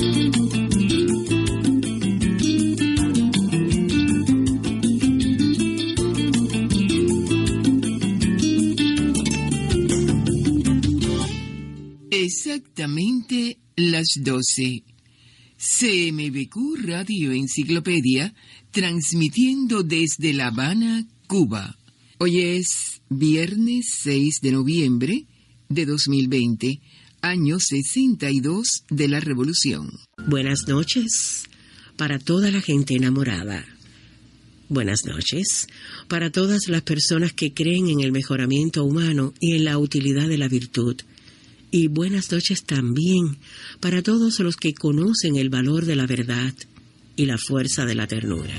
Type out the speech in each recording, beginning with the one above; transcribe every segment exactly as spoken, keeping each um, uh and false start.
Exactamente las doce. C M B Q Radio Enciclopedia, transmitiendo desde La Habana, Cuba. Hoy es viernes seis de noviembre de dos mil veinte, año sesenta y dos de la Revolución. Buenas noches para toda la gente enamorada. Buenas noches para todas las personas que creen en el mejoramiento humano y en la utilidad de la virtud. Y buenas noches también para todos los que conocen el valor de la verdad y la fuerza de la ternura.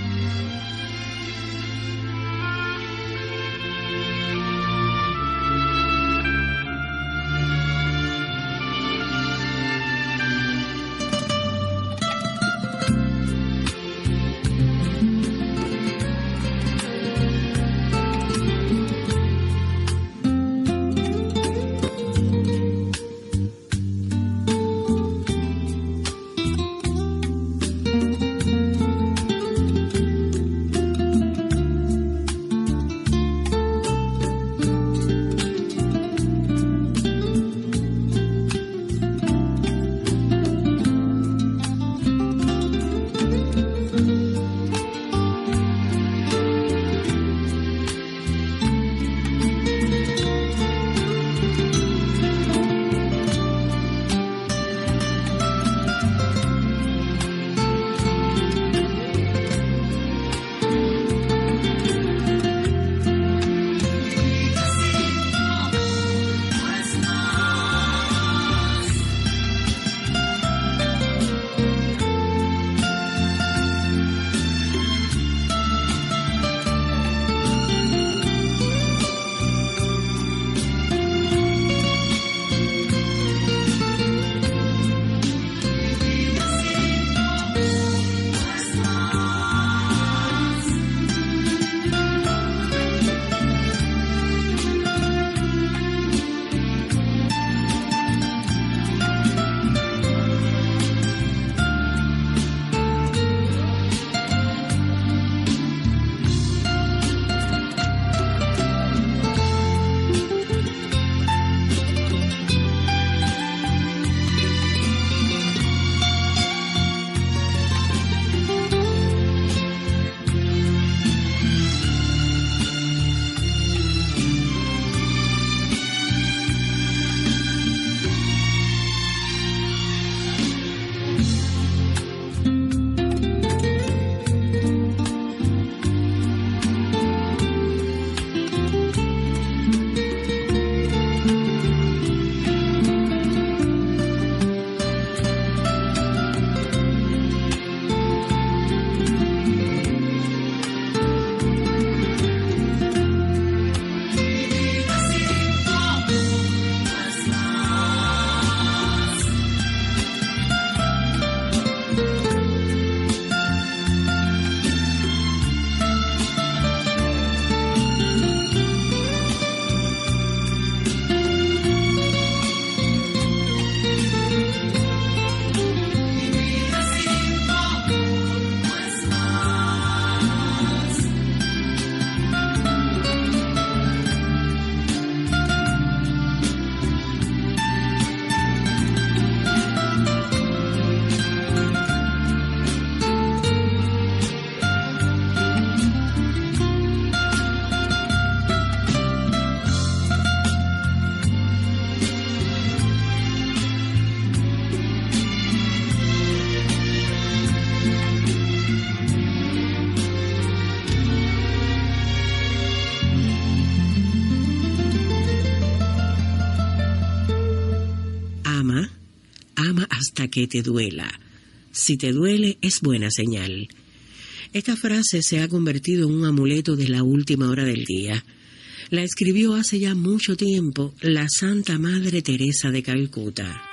Hasta que te duela. Si te duele, es buena señal. Esta frase se ha convertido en un amuleto de la última hora del día. La escribió hace ya mucho tiempo la Santa Madre Teresa de Calcuta.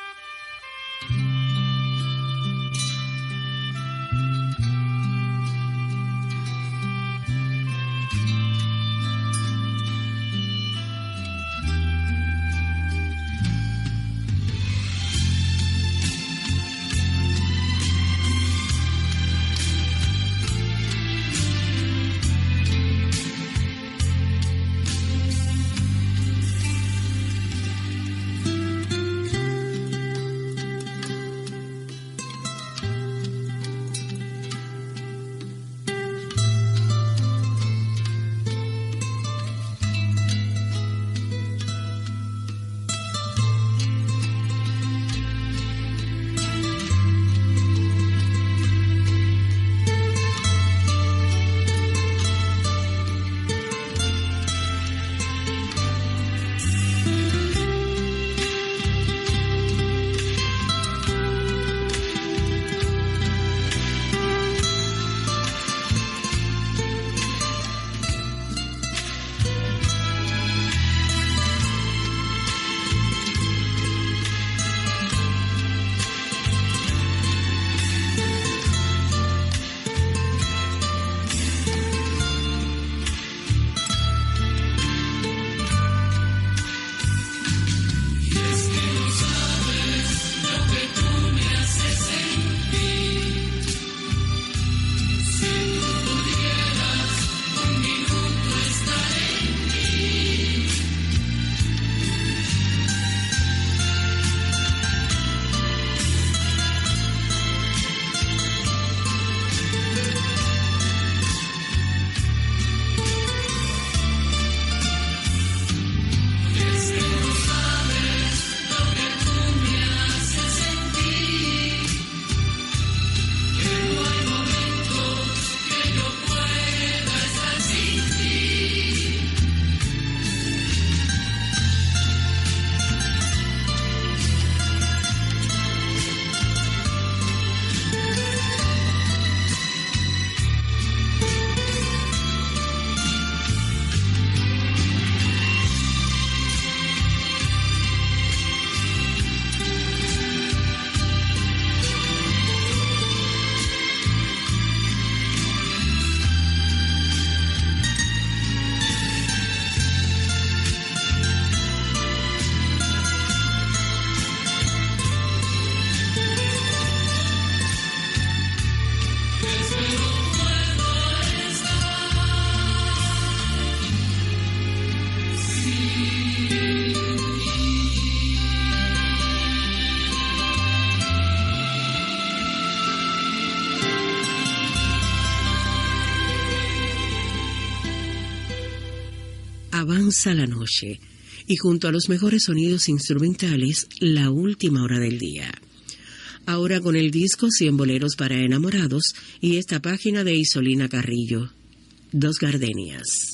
avanza la noche y junto a los mejores sonidos instrumentales, la última hora del día. Ahora con el disco cien boleros para enamorados y esta página de Isolina Carrillo, Dos Gardenias.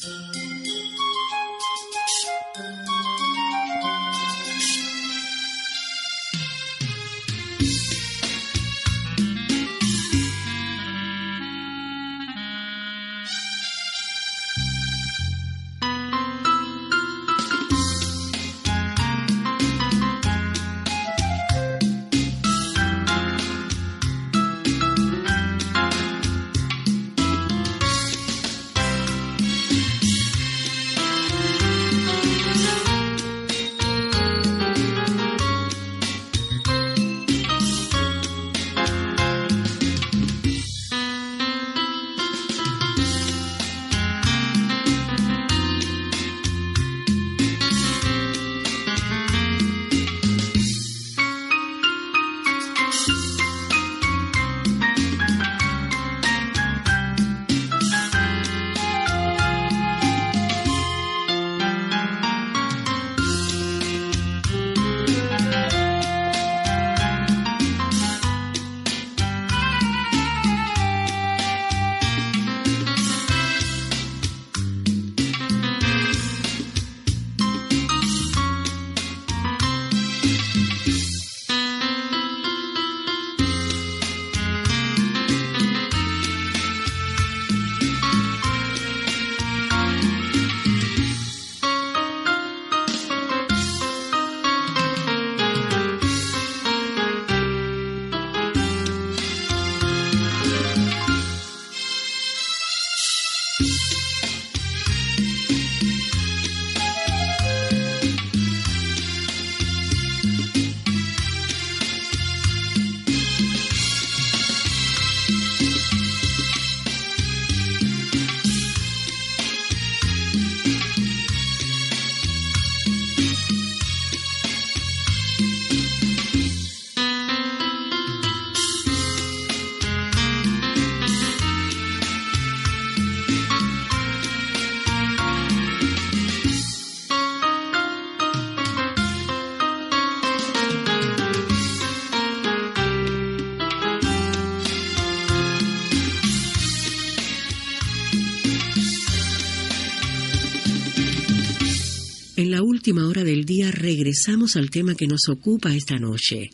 En la última hora del día regresamos al tema que nos ocupa esta noche,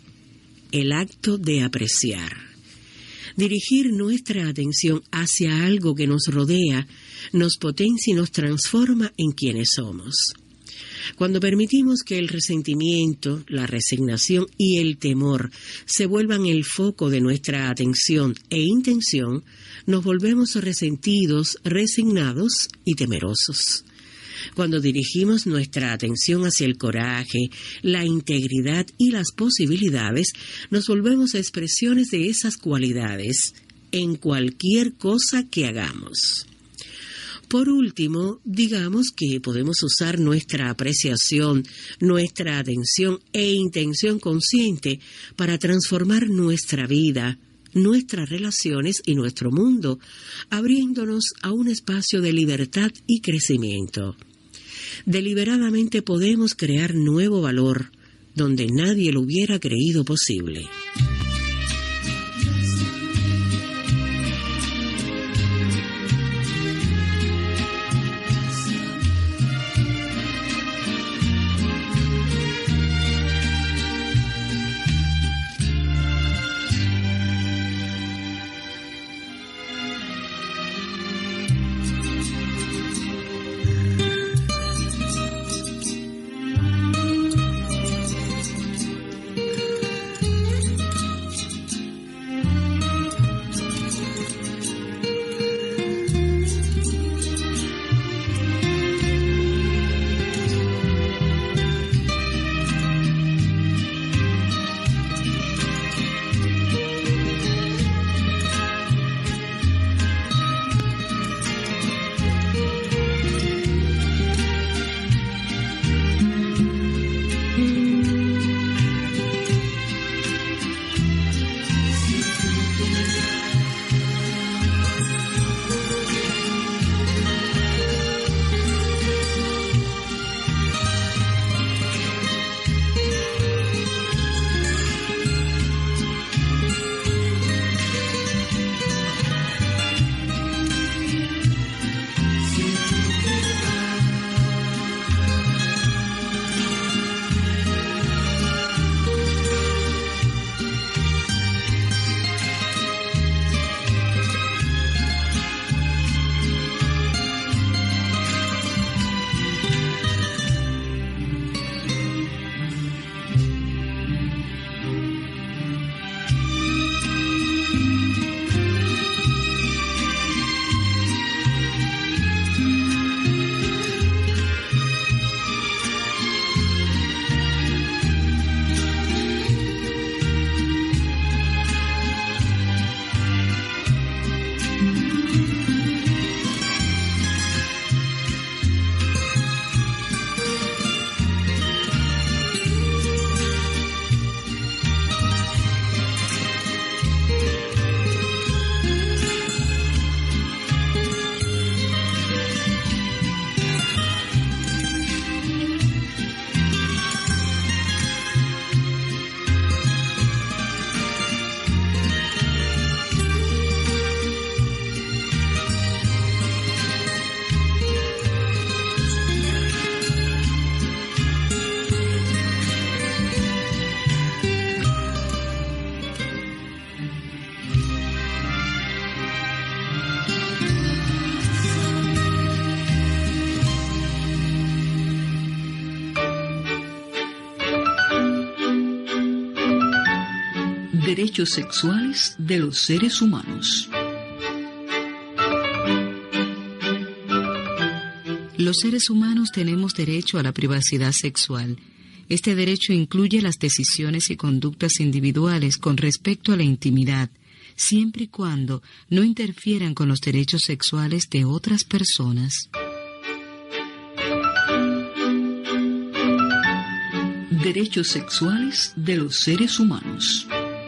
el acto de apreciar. Dirigir nuestra atención hacia algo que nos rodea nos potencia y nos transforma en quienes somos. Cuando permitimos que el resentimiento, la resignación y el temor se vuelvan el foco de nuestra atención e intención, nos volvemos resentidos, resignados y temerosos. Cuando dirigimos nuestra atención hacia el coraje, la integridad y las posibilidades, nos volvemos expresiones de esas cualidades en cualquier cosa que hagamos. Por último, digamos que podemos usar nuestra apreciación, nuestra atención e intención consciente para transformar nuestra vida, nuestras relaciones y nuestro mundo, abriéndonos a un espacio de libertad y crecimiento. Deliberadamente podemos crear nuevo valor donde nadie lo hubiera creído posible. Derechos sexuales de los seres humanos. Los seres humanos tenemos derecho a la privacidad sexual. Este derecho incluye las decisiones y conductas individuales con respecto a la intimidad, siempre y cuando no interfieran con los derechos sexuales de otras personas. Derechos sexuales de los seres humanos.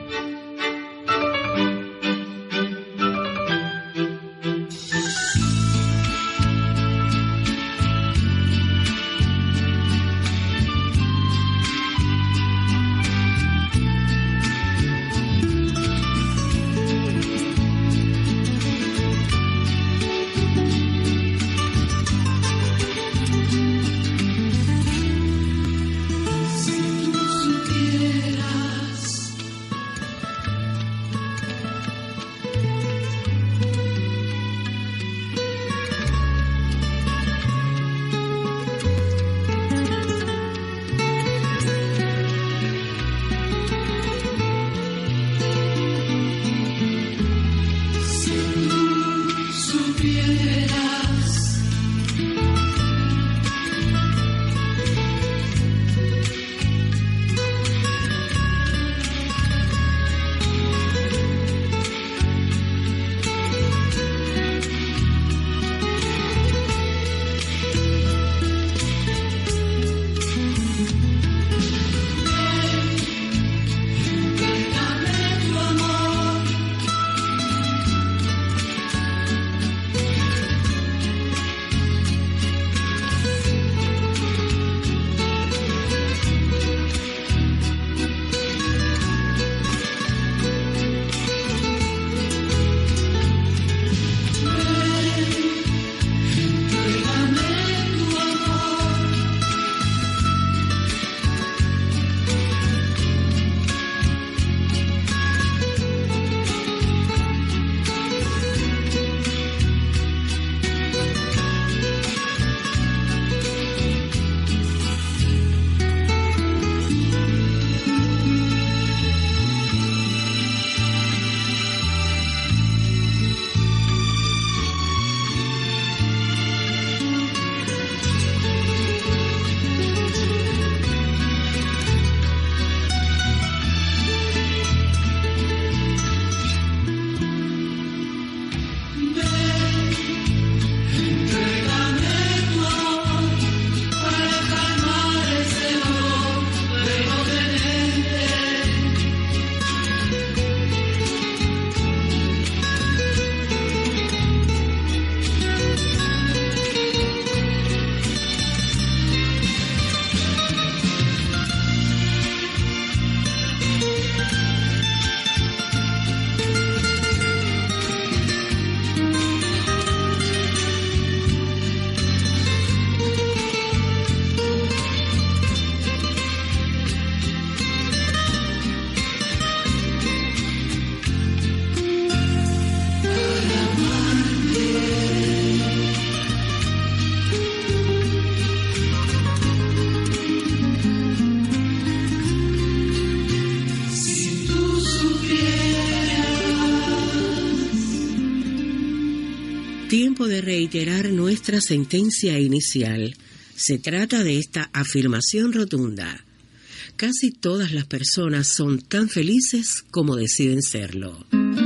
Tiempo de reiterar nuestra sentencia inicial. Se trata de esta afirmación rotunda. Casi todas las personas son tan felices como deciden serlo.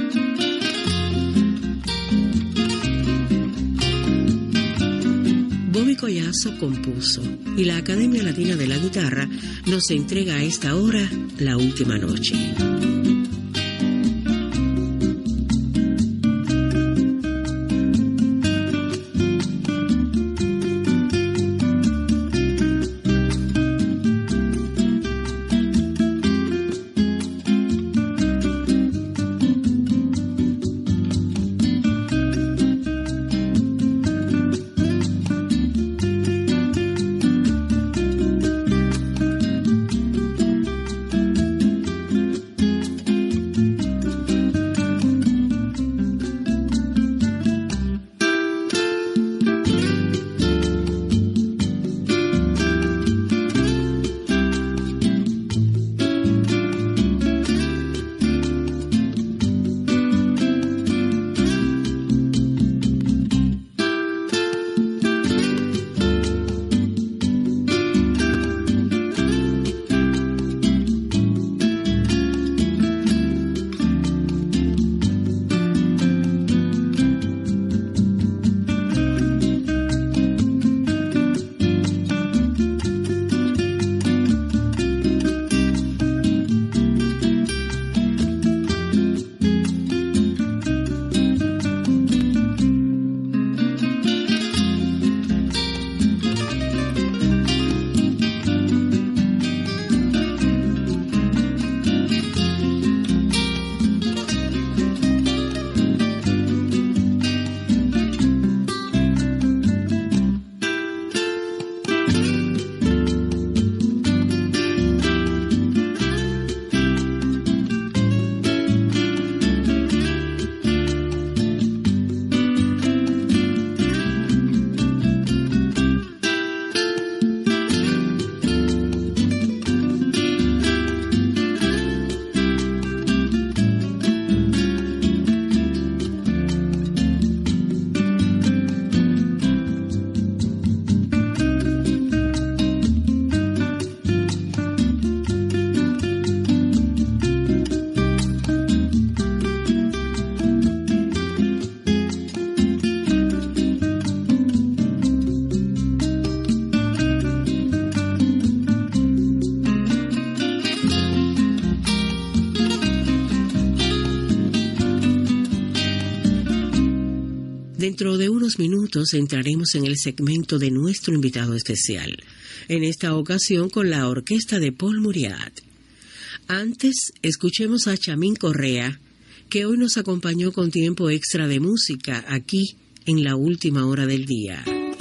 Bobby Collazo compuso y la Academia Latina de la Guitarra nos entrega a esta hora La Última Noche. Dentro de unos minutos entraremos en el segmento de nuestro invitado especial, en esta ocasión con la orquesta de Paul Muriat. Antes, escuchemos a Chamín Correa, que hoy nos acompañó con tiempo extra de música aquí en la última hora del día.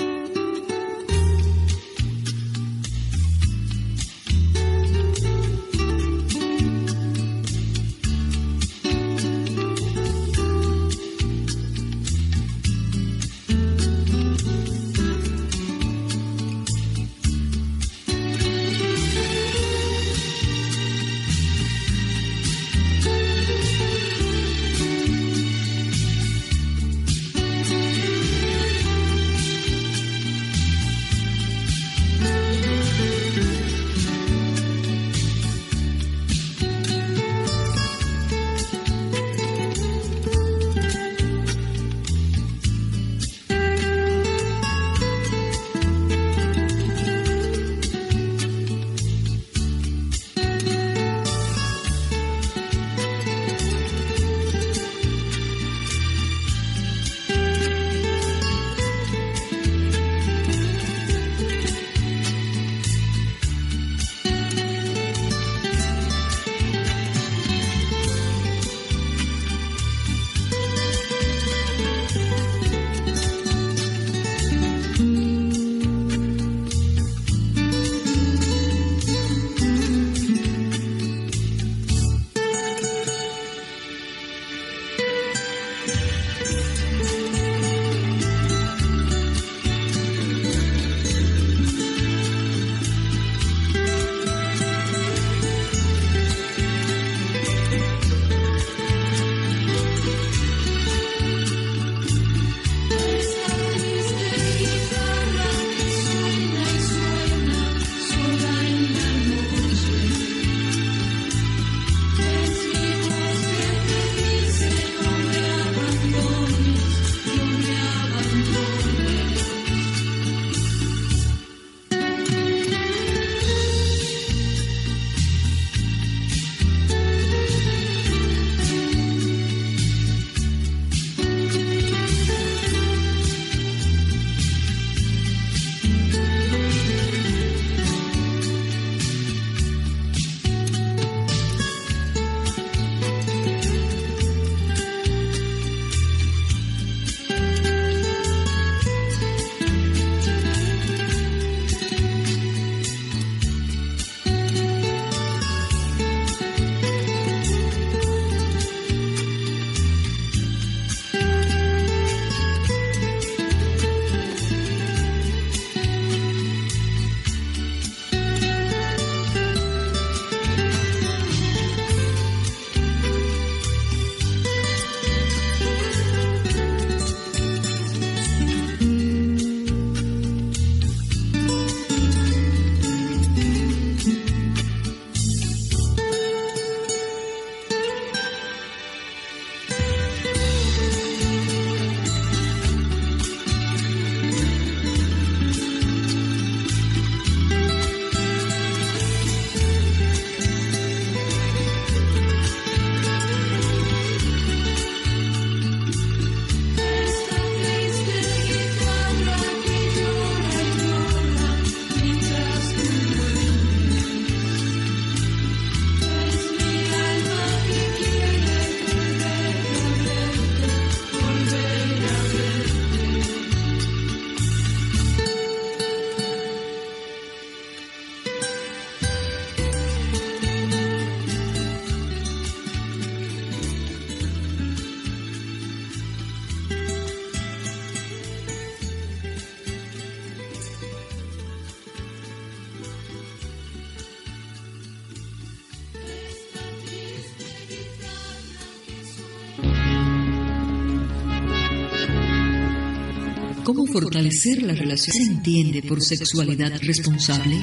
¿Cómo fortalecer la relación? ¿Se entiende por sexualidad responsable?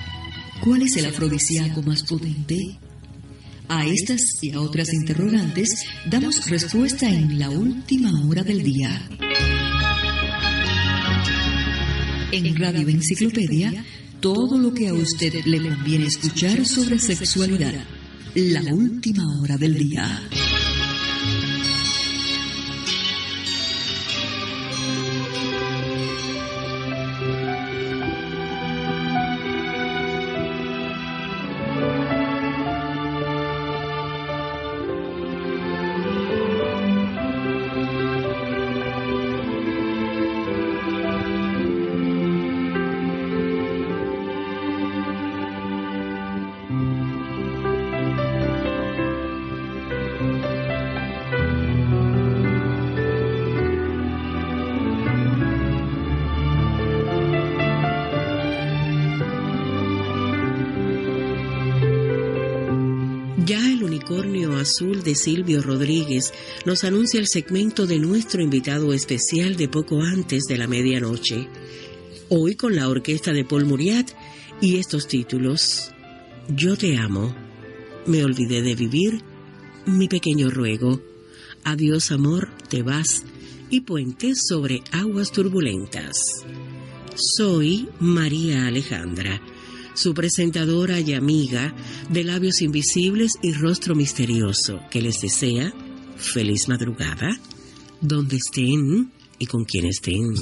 ¿Cuál es el afrodisíaco más potente? A estas y a otras interrogantes damos respuesta en la última hora del día. En Radio Enciclopedia, todo lo que a usted le conviene escuchar sobre sexualidad. La última hora del día. Unicornio Azul de Silvio Rodríguez nos anuncia el segmento de nuestro invitado especial de poco antes de la medianoche. Hoy con la orquesta de Paul Muriat y estos títulos: Yo te amo, Me olvidé de vivir, Mi pequeño ruego, Adiós amor, te vas y Puentes sobre aguas turbulentas. Soy María Alejandra, su presentadora y amiga de labios invisibles y rostro misterioso, que les desea feliz madrugada, donde estén y con quien estén.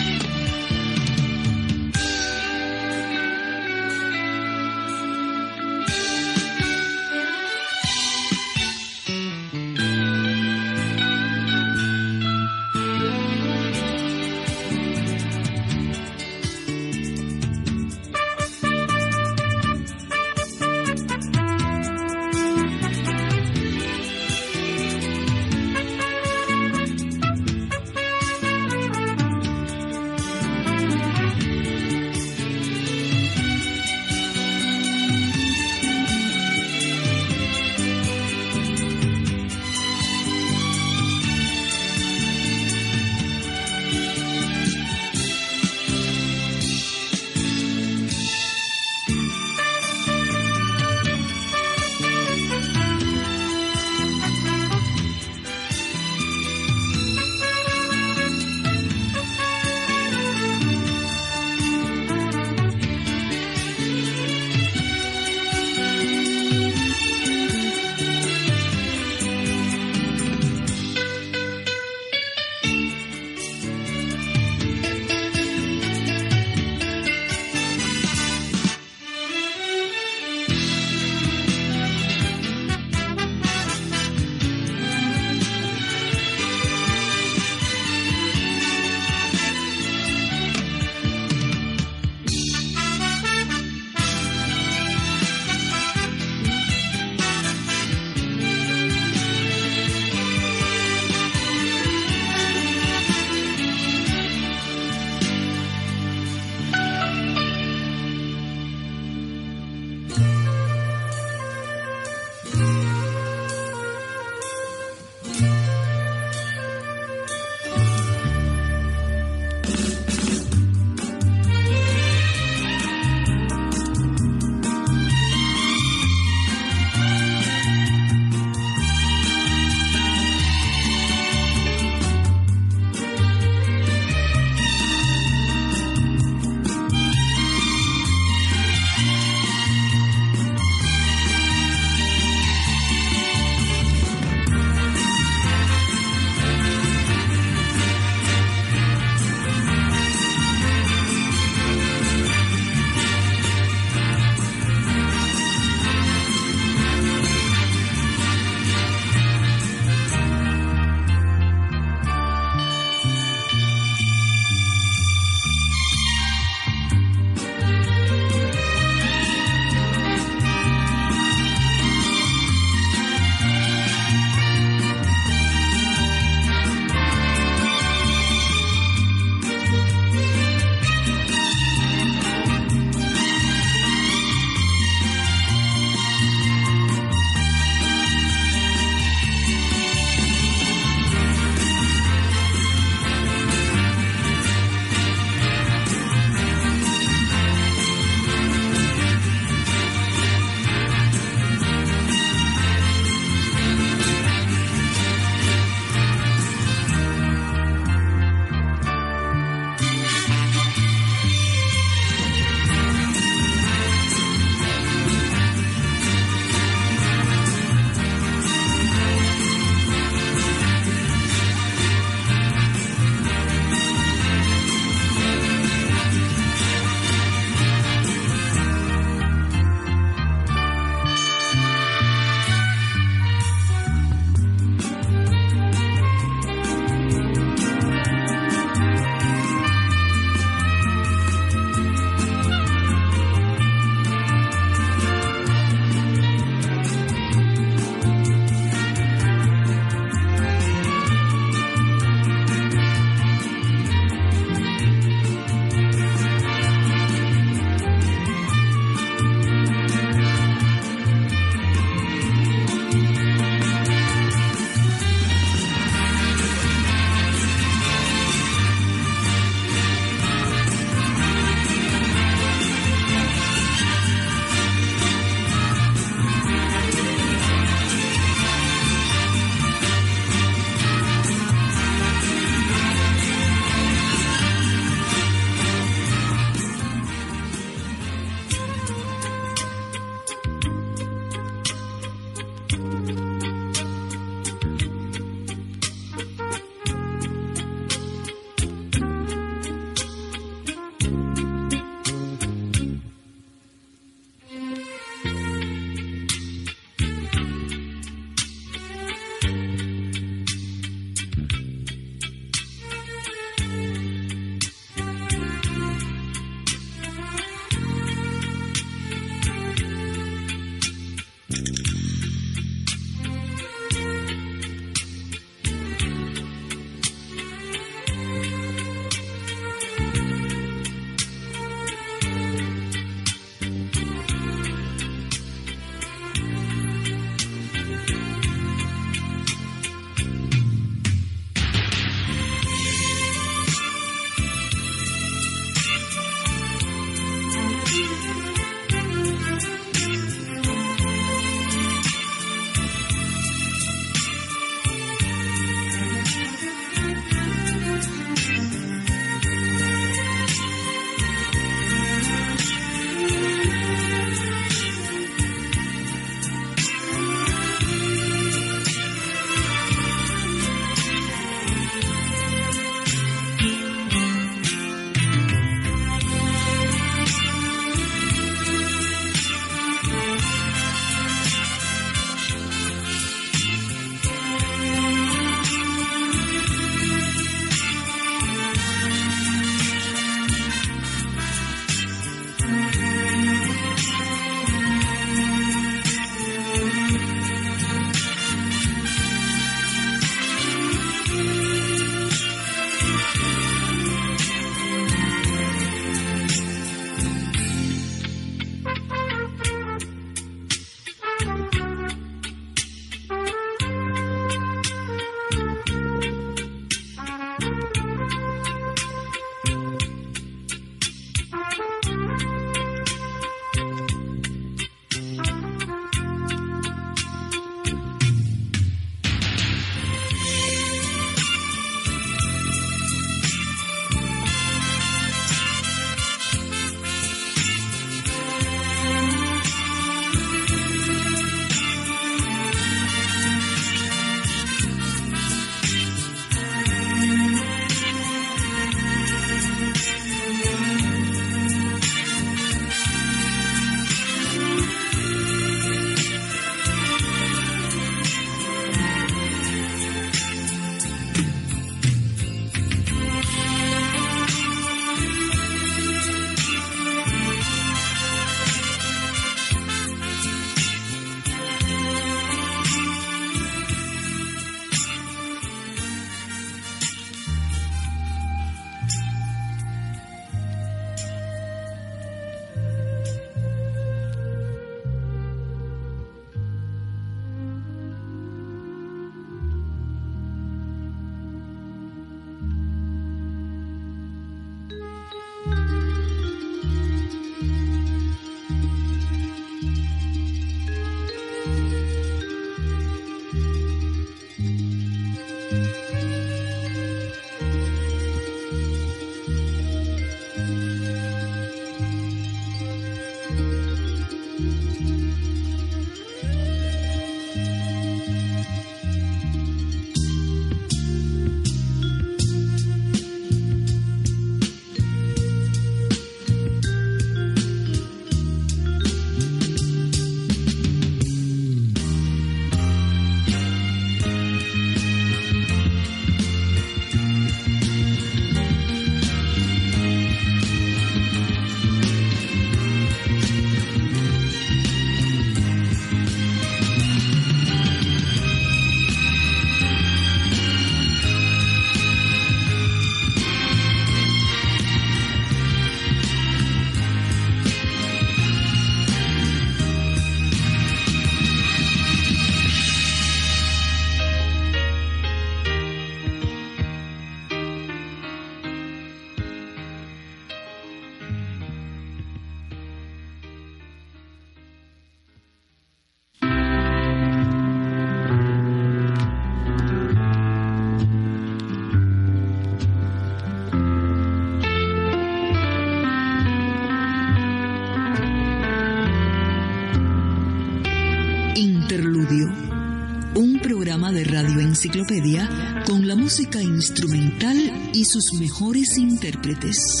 programa de Radio Enciclopedia con la música instrumental y sus mejores intérpretes.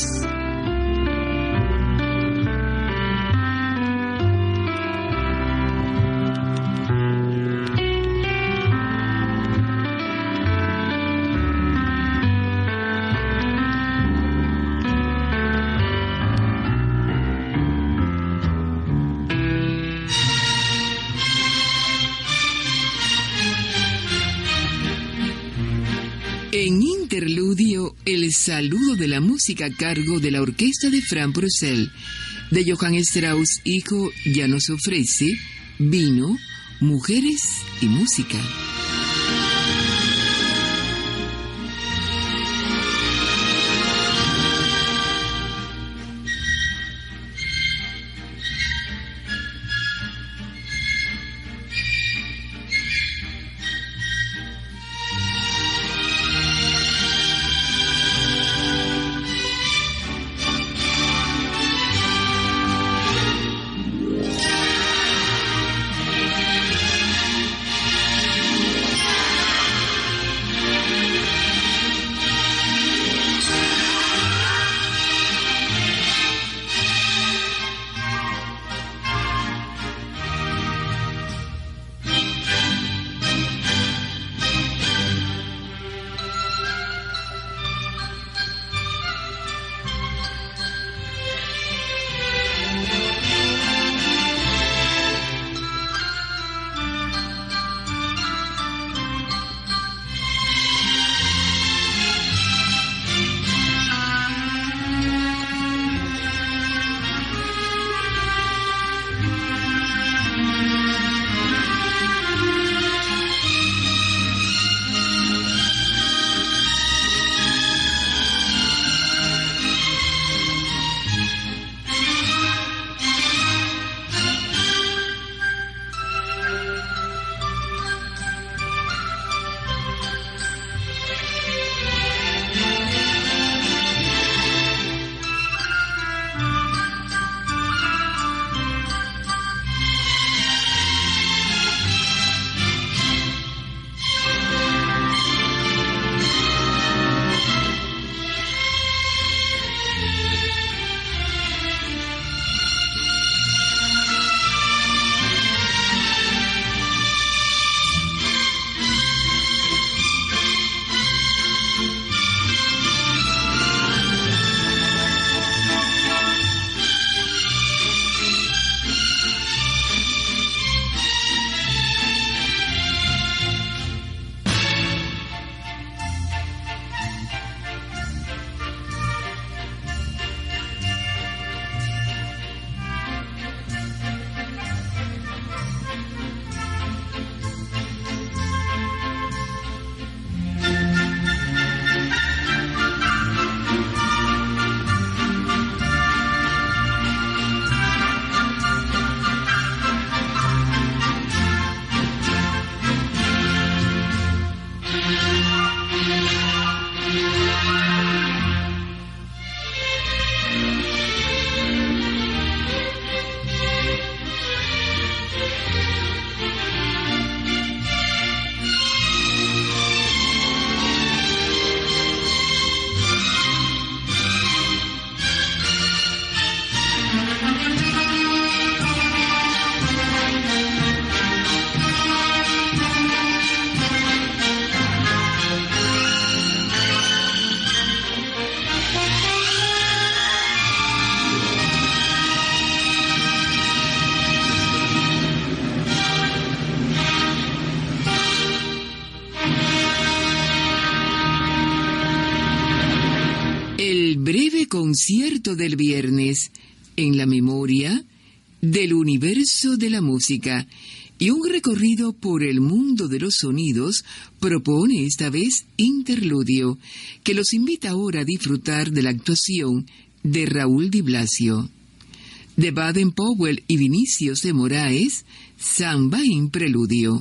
En Interludio, el saludo de la música a cargo de la orquesta de Frank Purcell, de Johann Strauss, hijo, ya nos ofrece vino, mujeres y música. Concierto del viernes en la memoria del universo de la música y un recorrido por el mundo de los sonidos propone esta vez Interludio, que los invita ahora a disfrutar de la actuación de Raúl Di Blasio. De Baden-Powell y Vinicius de Moraes, Samba en Preludio.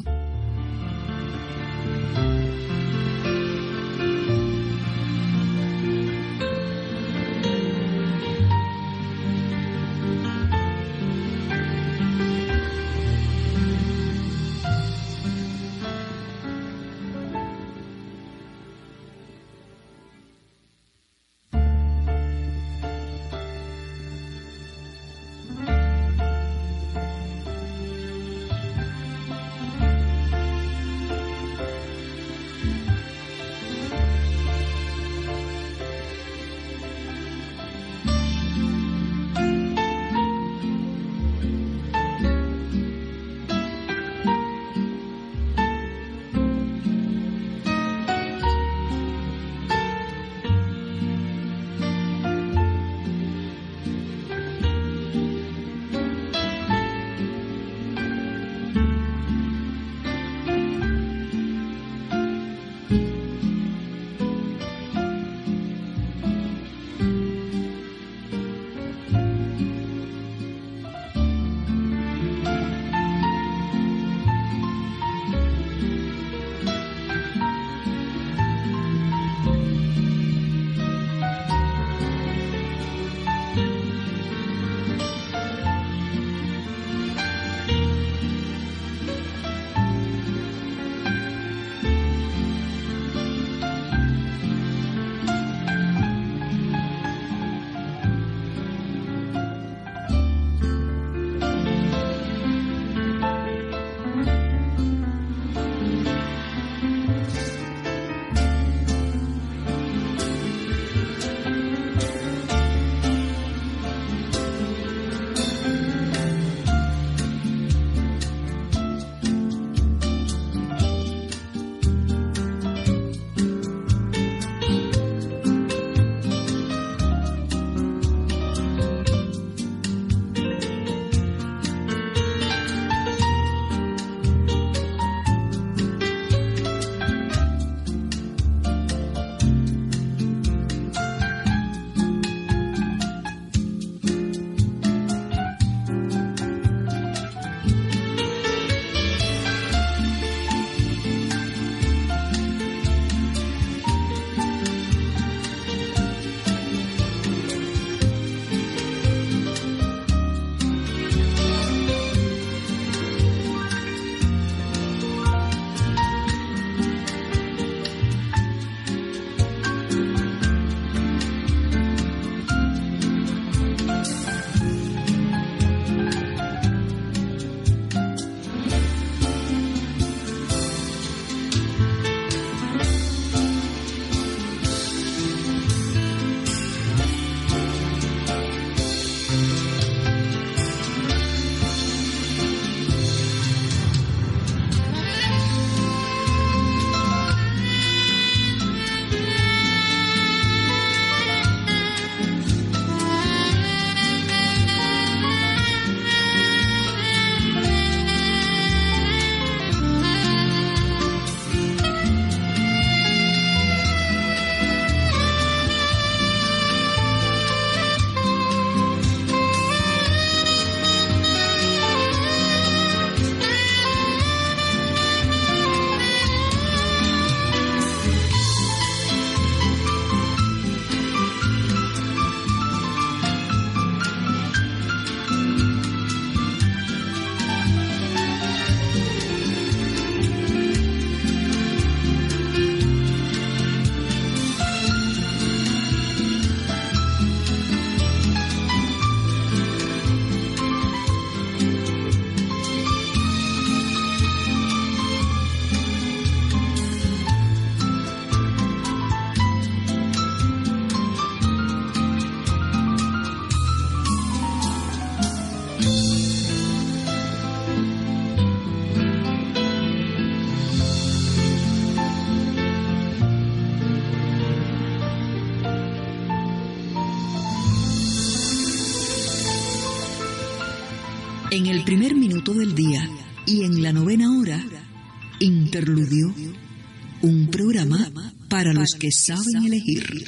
En el primer minuto del día y en la novena hora, Interludio, un programa para los que saben elegir.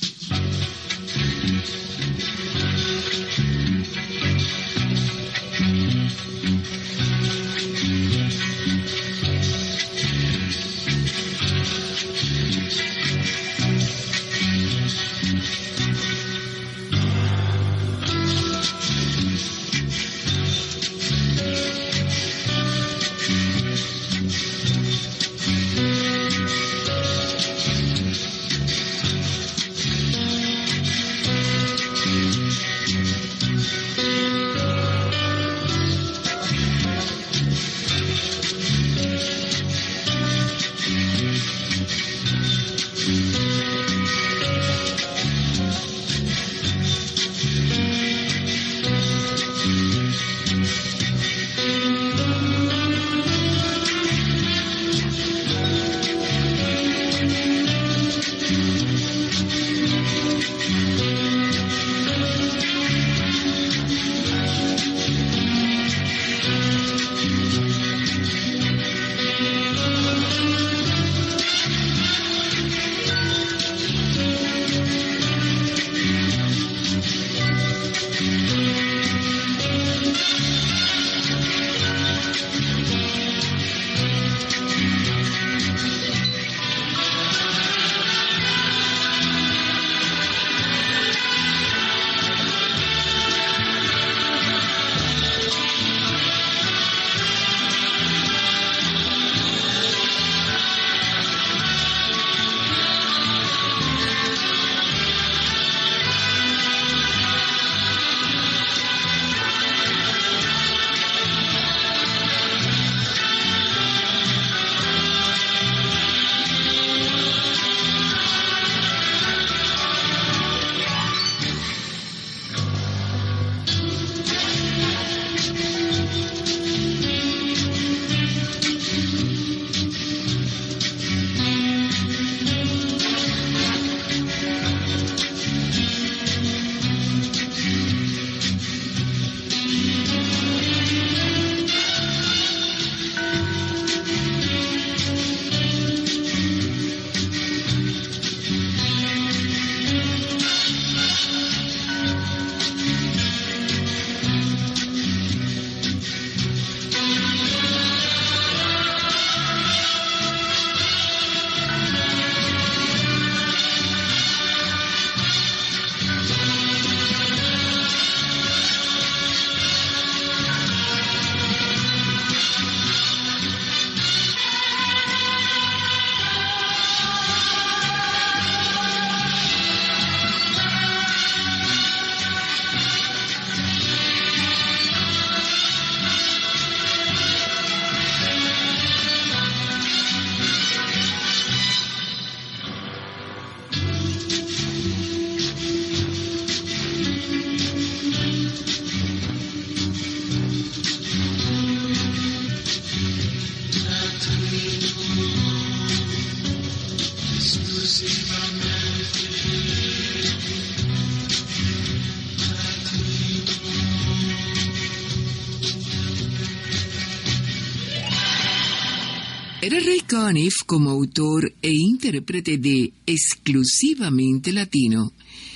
Era Ray Conniff como autor e intérprete de Exclusivamente Latino.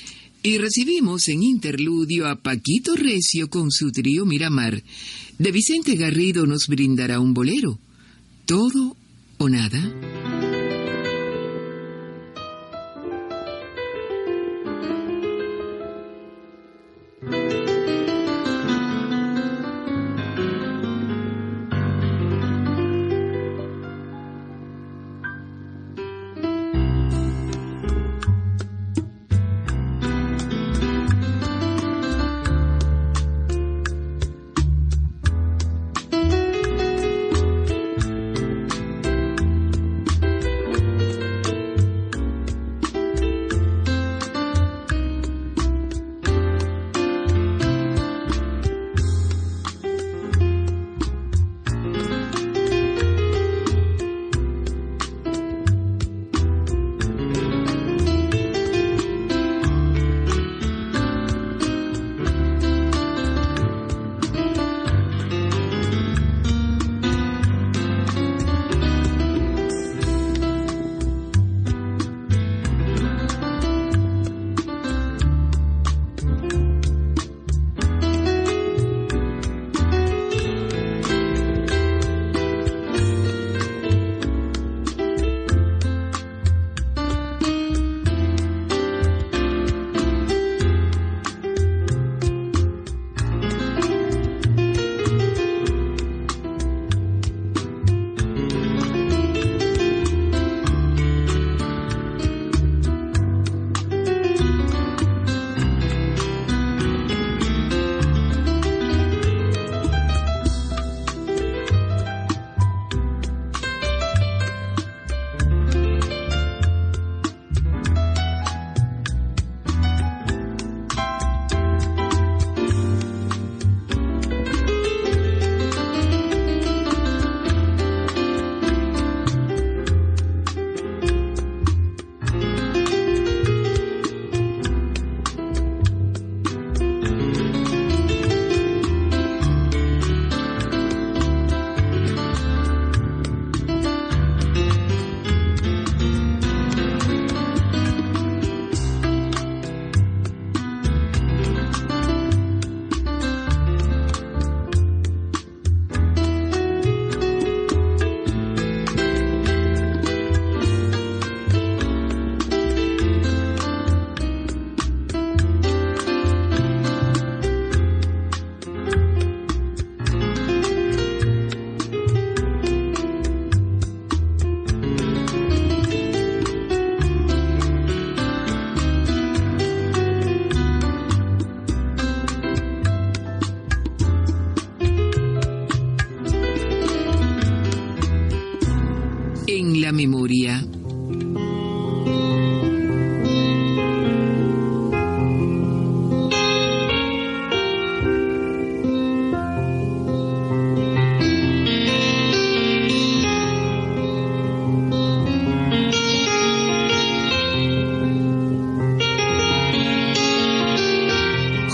Y recibimos en interludio a Paquito Recio con su trío Miramar. De Vicente Garrido nos brindará un bolero, Todo o Nada.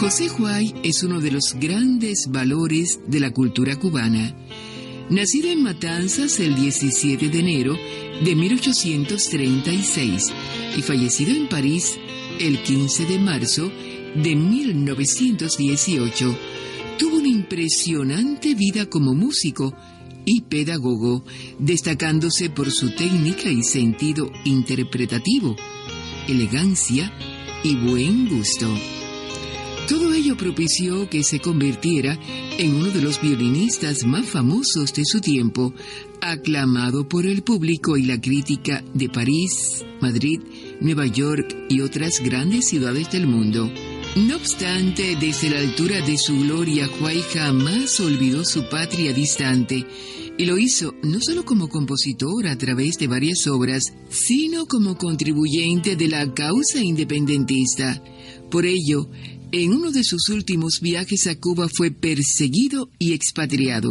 José White es uno de los grandes valores de la cultura cubana. Nacido en Matanzas el diecisiete de enero de mil ochocientos treinta y seis y fallecido en París el quince de marzo de mil novecientos dieciocho, tuvo una impresionante vida como músico y pedagogo, destacándose por su técnica y sentido interpretativo, elegancia y buen gusto. Todo ello propició que se convirtiera en uno de los violinistas más famosos de su tiempo, aclamado por el público y la crítica de París, Madrid, Nueva York y otras grandes ciudades del mundo. No obstante, desde la altura de su gloria, White jamás olvidó su patria distante, y lo hizo no solo como compositor a través de varias obras, sino como contribuyente de la causa independentista. Por ello, en uno de sus últimos viajes a Cuba fue perseguido y expatriado.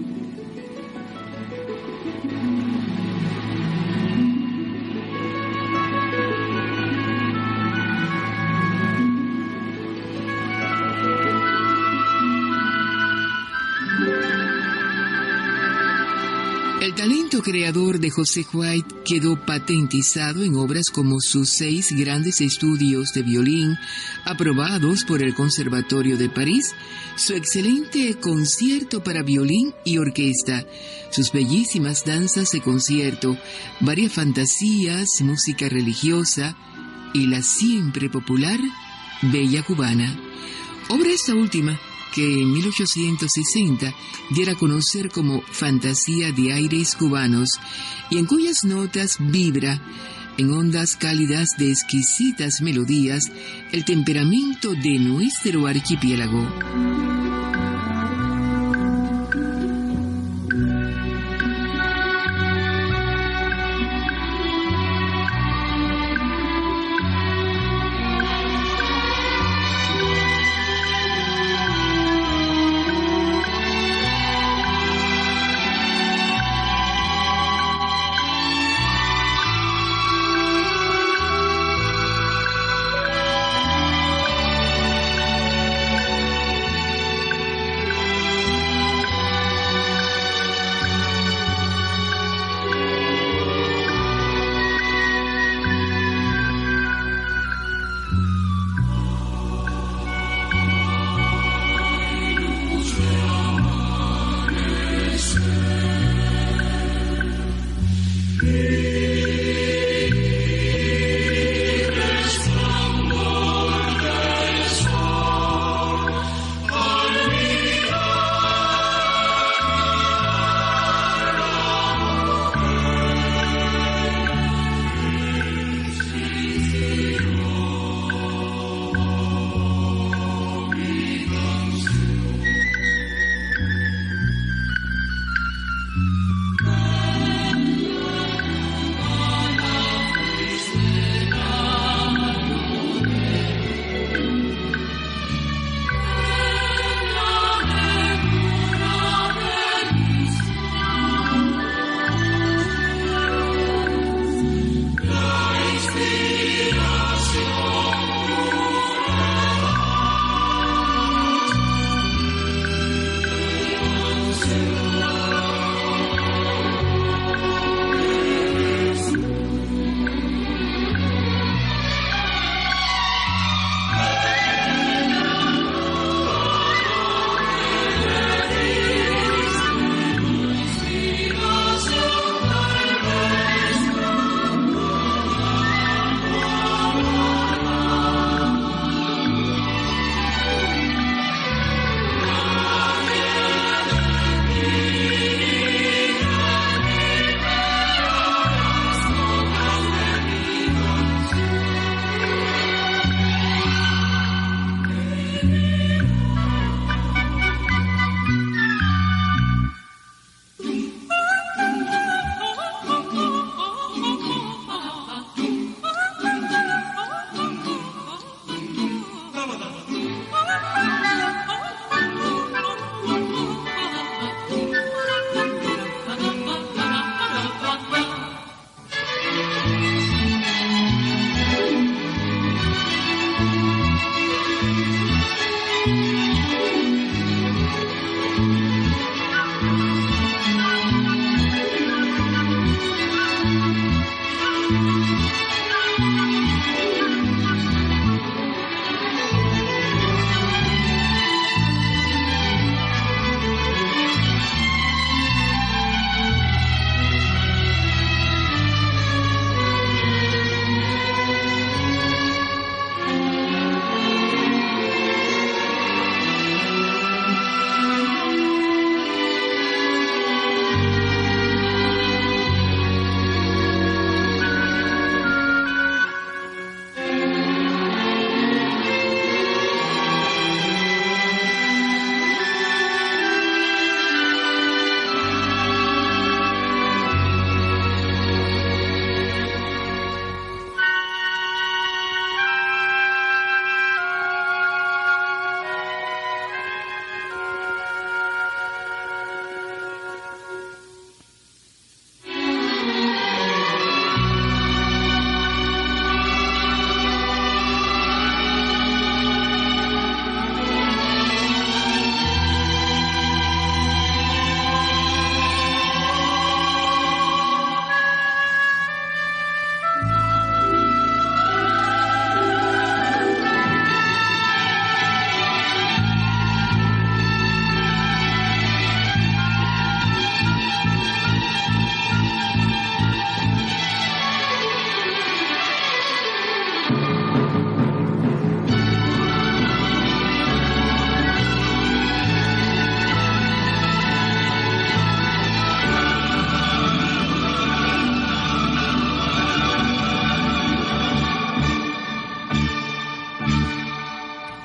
El talento creador de José White quedó patentizado en obras como sus seis grandes estudios de violín, aprobados por el Conservatorio de París, su excelente concierto para violín y orquesta, sus bellísimas danzas de concierto, varias fantasías, música religiosa y la siempre popular Bella Cubana. Obra esta última que en mil ochocientos sesenta diera a conocer como Fantasía de Aires Cubanos, y en cuyas notas vibra, en ondas cálidas de exquisitas melodías, el temperamento de nuestro archipiélago.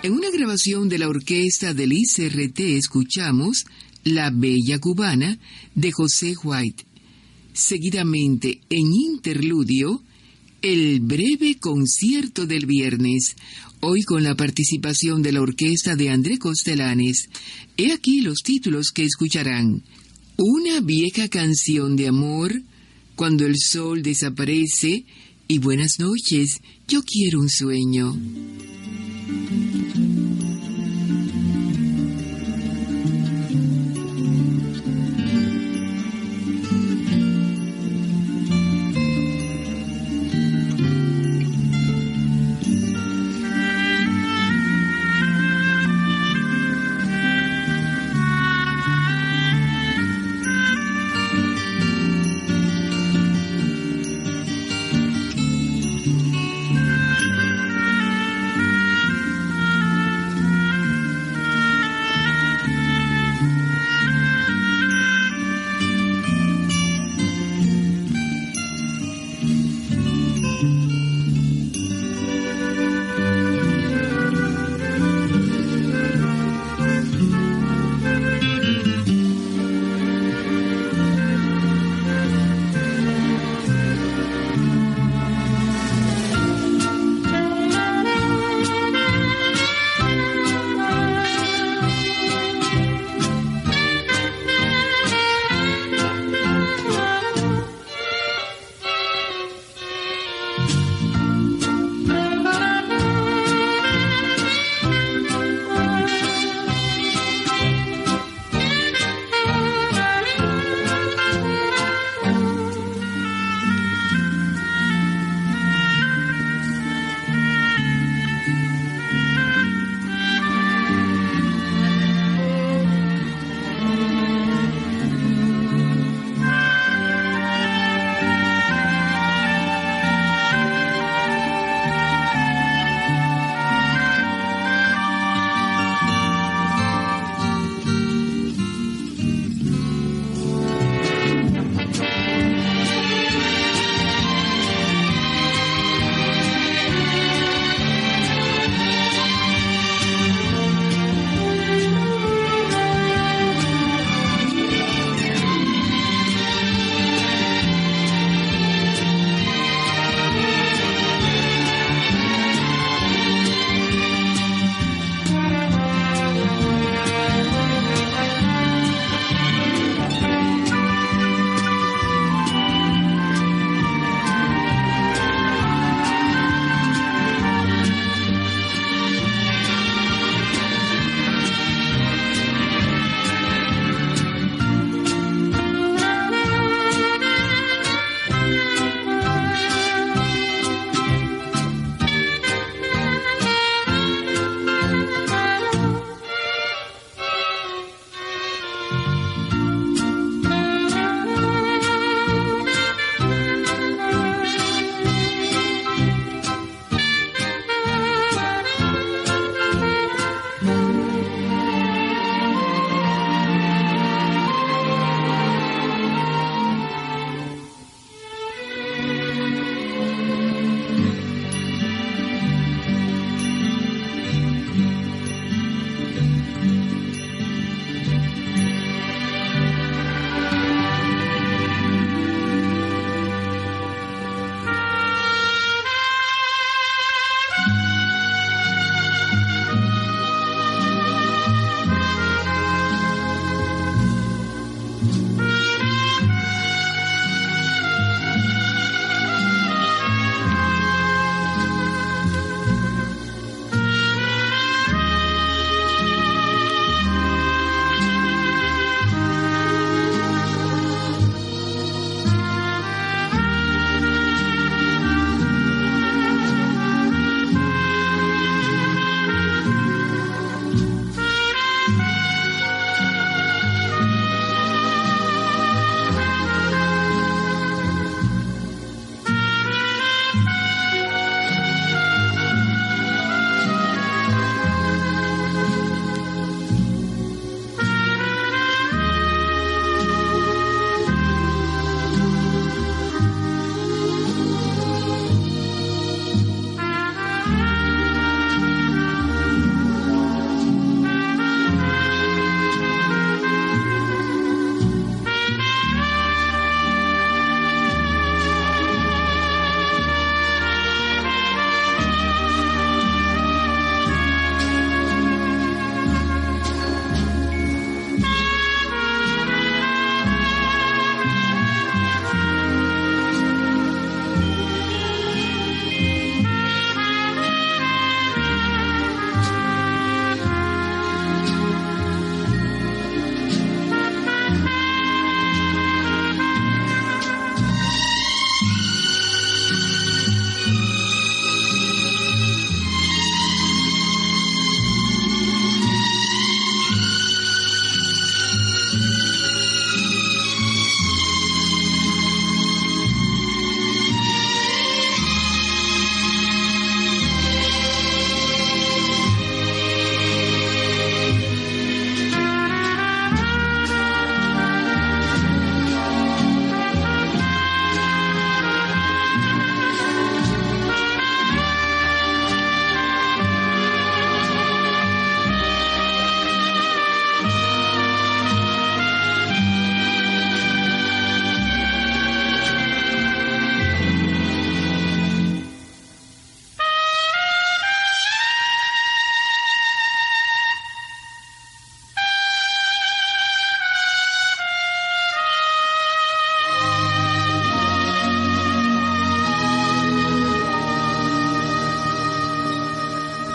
En una grabación de la orquesta del I C R T escuchamos La Bella Cubana de José White. Seguidamente, en interludio, El breve concierto del viernes, hoy con la participación de la orquesta de André Costelanes. He aquí los títulos que escucharán: Una vieja canción de amor, Cuando el sol desaparece, y Buenas noches, yo quiero un sueño.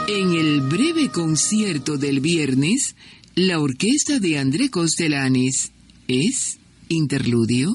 En el breve concierto del viernes, la orquesta de André Costelanes es Interludio.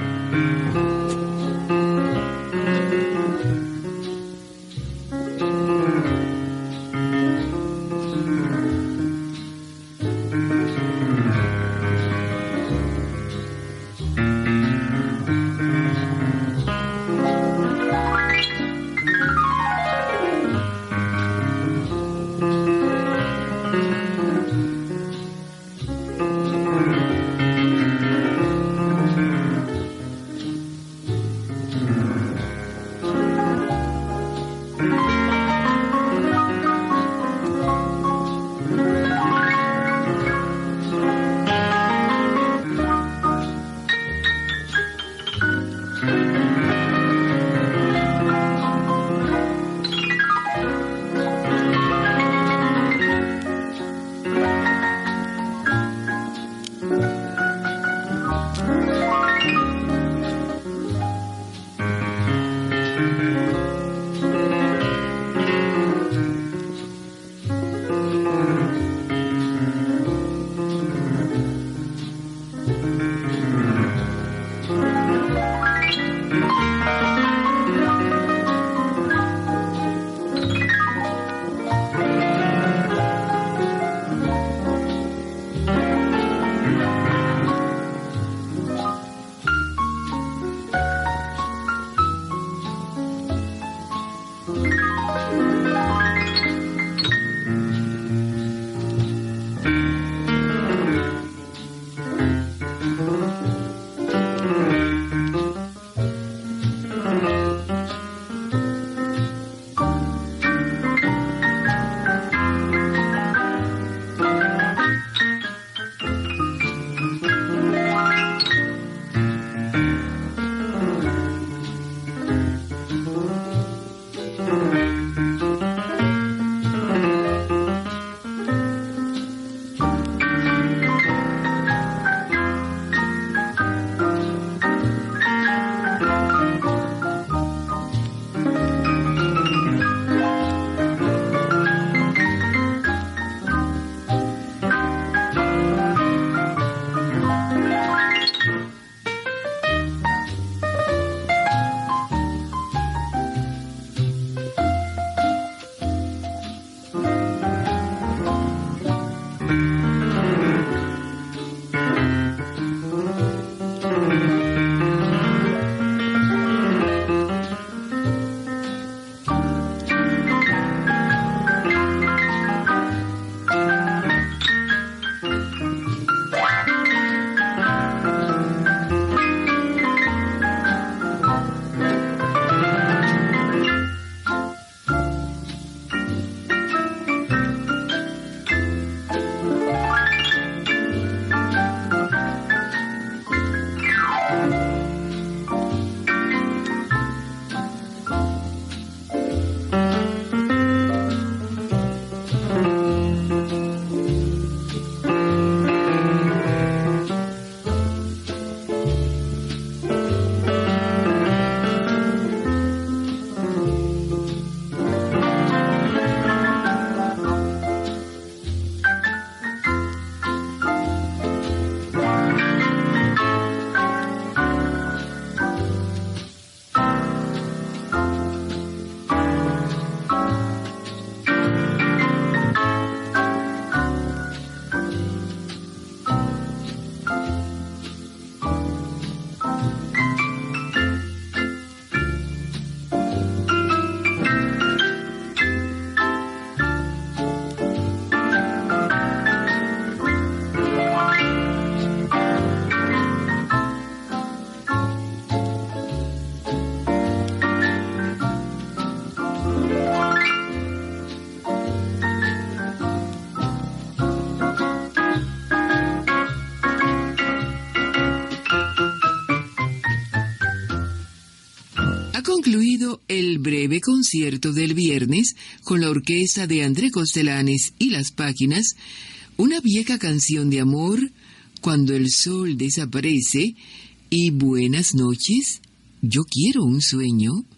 Concluido el breve concierto del viernes con la orquesta de André Costelanes y Las Páquinas, una vieja canción de amor, Cuando el sol desaparece, y Buenas noches, Yo quiero un sueño,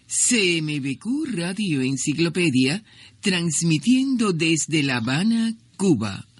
C M B Q Radio Enciclopedia, transmitiendo desde La Habana, Cuba.